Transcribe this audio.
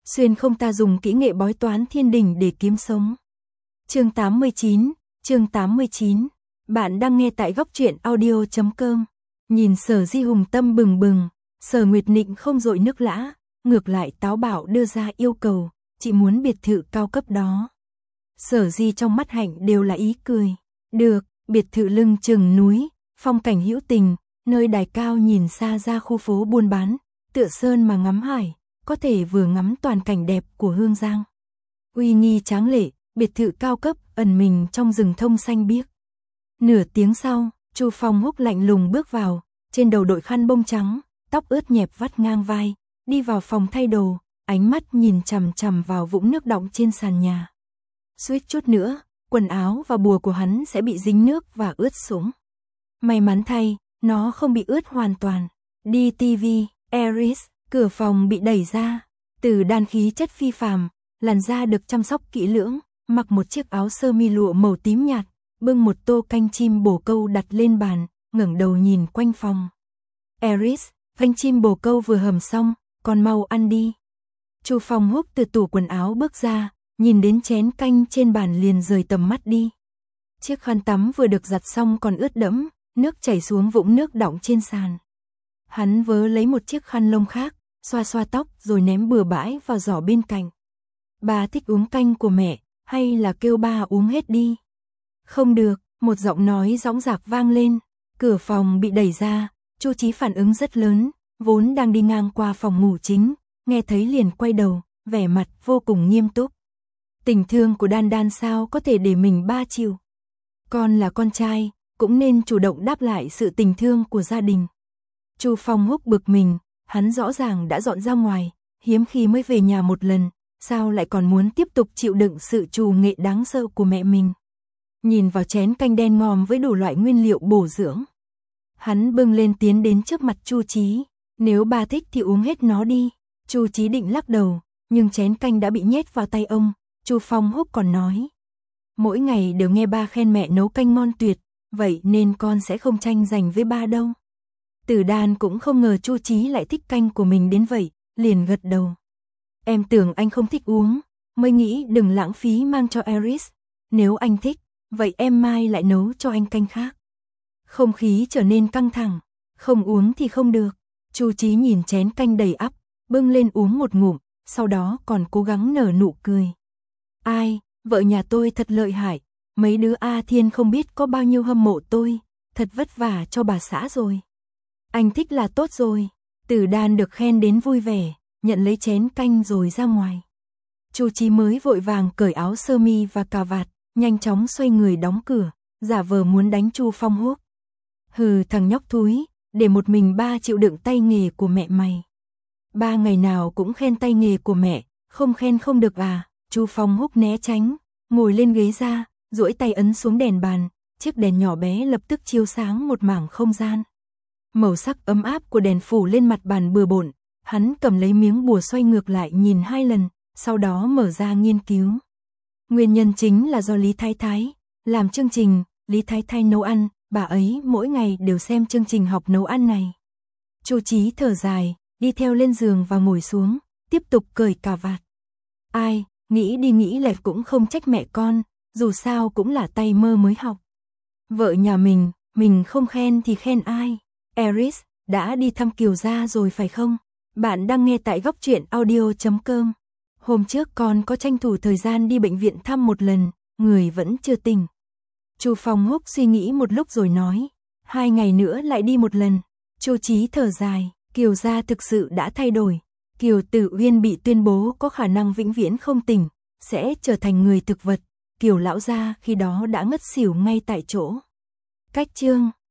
xuyên không ta dùng kỹ nghệ bói toán thiên đình để kiếm sống. Chương 89. Bạn đang nghe tại góc truyện audio.com. Nhìn Sở Di Hùng tâm bừng bừng, Sở Nguyệt Nịnh không dội nước lã, ngược lại táo bạo đưa ra yêu cầu, chị muốn biệt thự cao cấp đó. Sở Di trong mắt Hạnh đều là ý cười. Được, biệt thự lưng chừng núi, phong cảnh hữu tình, nơi đài cao nhìn xa ra khu phố buôn bán, tựa sơn mà ngắm hải, có thể vừa ngắm toàn cảnh đẹp của Hương Giang. Uy nghi tráng lệ, biệt thự cao cấp ẩn mình trong rừng thông xanh biếc. Nửa tiếng sau, Chu Phong Húc lạnh lùng bước vào, trên đầu đội khăn bông trắng, tóc ướt nhẹp vắt ngang vai, đi vào phòng thay đồ, ánh mắt nhìn chằm chằm vào vũng nước đọng trên sàn nhà. Suýt chút nữa, quần áo và bùa của hắn sẽ bị dính nước và ướt sũng. May mắn thay, nó không bị ướt hoàn toàn. Đi TV, Aris, cửa phòng bị đẩy ra. Từ đan khí chất phi phàm, làn da được chăm sóc kỹ lưỡng, mặc một chiếc áo sơ mi lụa màu tím nhạt, bưng một tô canh chim bồ câu đặt lên bàn, ngẩng đầu nhìn quanh phòng. Aris, canh chim bồ câu vừa hầm xong, con mau ăn đi. Chu Phong Húc từ tủ quần áo bước ra, nhìn đến chén canh trên bàn liền rời tầm mắt đi. Chiếc khăn tắm vừa được giặt xong còn ướt đẫm, nước chảy xuống vũng nước đọng trên sàn. Hắn vớ lấy một chiếc khăn lông khác, xoa xoa tóc rồi ném bừa bãi vào giỏ bên cạnh. Bà thích uống canh của mẹ, hay là kêu ba uống hết đi? Không được, một giọng nói dõng dạc vang lên. Cửa phòng bị đẩy ra, Chu Chí phản ứng rất lớn, vốn đang đi ngang qua phòng ngủ chính, nghe thấy liền quay đầu, vẻ mặt vô cùng nghiêm túc. Tình thương của Đan Đan sao có thể để mình ba chịu? Con là con trai, cũng nên chủ động đáp lại sự tình thương của gia đình. Chu Phong Húc bực mình, hắn rõ ràng đã dọn ra ngoài, hiếm khi mới về nhà một lần, sao lại còn muốn tiếp tục chịu đựng sự trù nghệ đáng sợ của mẹ mình. Nhìn vào chén canh đen ngòm với đủ loại nguyên liệu bổ dưỡng, hắn bưng lên tiến đến trước mặt Chu Chí. Nếu ba thích thì uống hết nó đi. Chu Chí định lắc đầu, nhưng chén canh đã bị nhét vào tay ông. Chu Phong Húc còn nói, mỗi ngày đều nghe ba khen mẹ nấu canh ngon tuyệt, vậy nên con sẽ không tranh giành với ba đâu. Tử Đan cũng không ngờ Chu Chí lại thích canh của mình đến vậy, liền gật đầu. Em tưởng anh không thích uống, mới nghĩ đừng lãng phí mang cho Aris. Nếu anh thích, vậy em mai lại nấu cho anh canh khác. Không khí trở nên căng thẳng, không uống thì không được. Chu Chí nhìn chén canh đầy ắp, bưng lên uống một ngụm, sau đó còn cố gắng nở nụ cười. Ai, vợ nhà tôi thật lợi hại, mấy đứa A Thiên không biết có bao nhiêu hâm mộ tôi, thật vất vả cho bà xã rồi. Anh thích là tốt rồi. Tử Đan được khen đến vui vẻ, nhận lấy chén canh rồi ra ngoài. Chu Chí mới vội vàng cởi áo sơ mi và cà vạt, nhanh chóng xoay người đóng cửa, giả vờ muốn đánh Chu Phong Húc. Hừ, thằng nhóc thúi, để một mình ba chịu đựng tay nghề của mẹ mày. Ba ngày nào cũng khen tay nghề của mẹ, không khen không được à? Chu Phong Húc né tránh, ngồi lên ghế ra, duỗi tay ấn xuống đèn bàn, chiếc đèn nhỏ bé lập tức chiếu sáng một mảng không gian. Màu sắc ấm áp của đèn phủ lên mặt bàn bừa bộn, hắn cầm lấy miếng bùa xoay ngược lại nhìn 2 lần, sau đó mở ra nghiên cứu. Nguyên nhân chính là do Lý Thái Thái làm chương trình Lý Thái Thái nấu ăn, bà ấy mỗi ngày đều xem chương trình học nấu ăn này. Chu Chí thở dài, đi theo lên giường và ngồi xuống, tiếp tục cởi cà vạt. Ai, nghĩ đi nghĩ lại cũng không trách mẹ con, dù sao cũng là tay mơ mới học. Vợ nhà mình không khen thì khen ai? Aris, đã đi thăm Kiều gia rồi phải không? Bạn đang nghe tại góc truyện audio.com. Hôm trước con có tranh thủ thời gian đi bệnh viện thăm một lần, người vẫn chưa tỉnh. Chu Phong Húc suy nghĩ một lúc rồi nói, 2 ngày nữa lại đi một lần. Chu Chí thở dài, Kiều gia thực sự đã thay đổi. Kiều Tử Uyên bị tuyên bố có khả năng vĩnh viễn không tỉnh, sẽ trở thành người thực vật. Kiều lão gia khi đó đã ngất xỉu ngay tại chỗ. Cách chương